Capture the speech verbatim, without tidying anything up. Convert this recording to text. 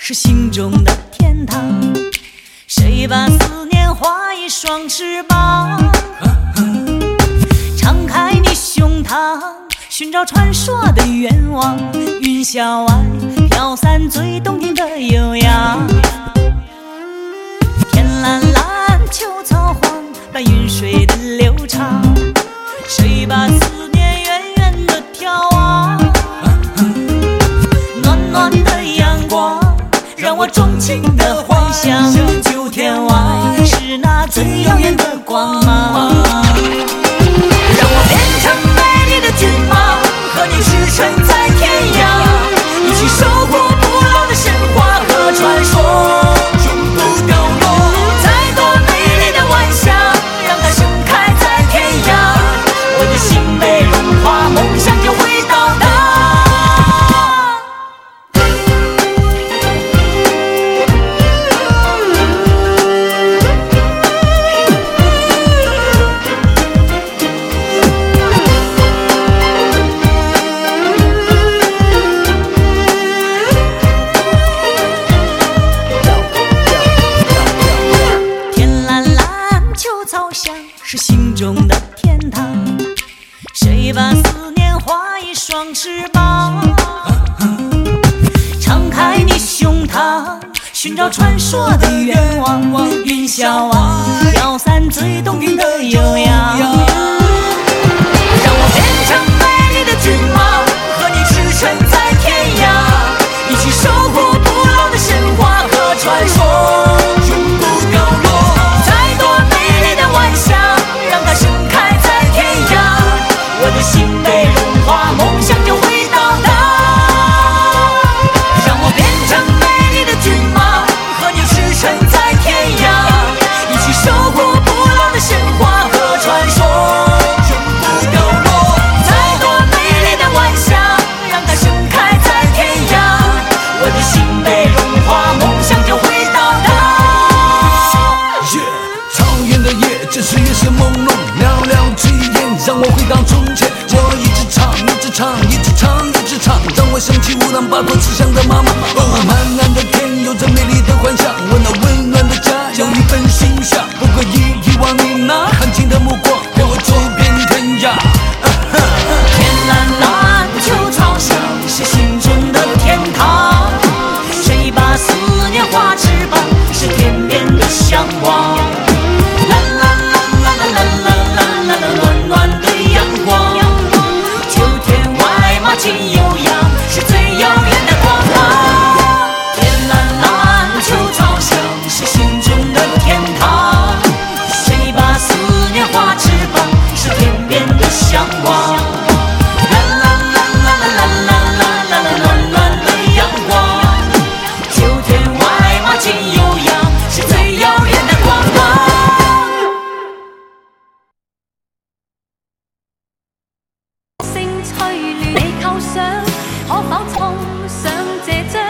是心中的天堂。谁把思念画一双翅膀？敞开你胸膛，寻找传说的愿望。云霄外飘散最动听的悠扬。天蓝蓝，秋草黄，伴云水的流长。谁把思念远远地眺望？暖暖的阳光让我钟情的幻想。九天外是那最耀眼的光芒。让我变成美丽的骏马，和你驰骋在天涯，一起守护不老的神话和传说，永不凋落。再多美丽的晚霞，让它盛开在天涯，我的心被融化，梦想就会到达。是心中的天堂。谁把思念画一双翅膀？敞开你胸膛，寻找传说的愿望。云霄外飘散最动听的悠扬。让我变成美丽的骏马，和你驰骋在天涯，一起守护不老的神话和传说。我的心被融化，梦想就会到达。让我变成美丽的骏马，和你驰骋在天涯，一起守护不老的神话和传说，永不凋落。再多美丽的晚霞，让它盛开在天涯，我的心被融化，梦想就会到达。 夜、yeah, 草原的夜，这是夜色朦胧，寥寥炊烟让我回到从前。我一直唱，一直唱，一直唱，一直唱，让我想起乌兰巴托慈祥的妈妈。哦，漫蓝的天有着美丽的幻想，我那温暖的家有一份馨香。不可以遗忘你那含情的目光，陪我走遍天涯。啊、 天蓝蓝，秋草香，是心中的天堂。谁把思念画翅膀？是天边的向往。蓝蓝蓝蓝蓝蓝蓝蓝蓝蓝暖暖的阳光。情悠扬，是最遥远的光芒。天蓝蓝，秋草香，是心中的天堂。谁把思念画翅膀？是天边的向往。蓝蓝蓝蓝蓝蓝蓝蓝蓝蓝暖暖的阳光。秋天外马情悠扬，是最遥远的光芒。 聲催亂，你構想可否衝上這張？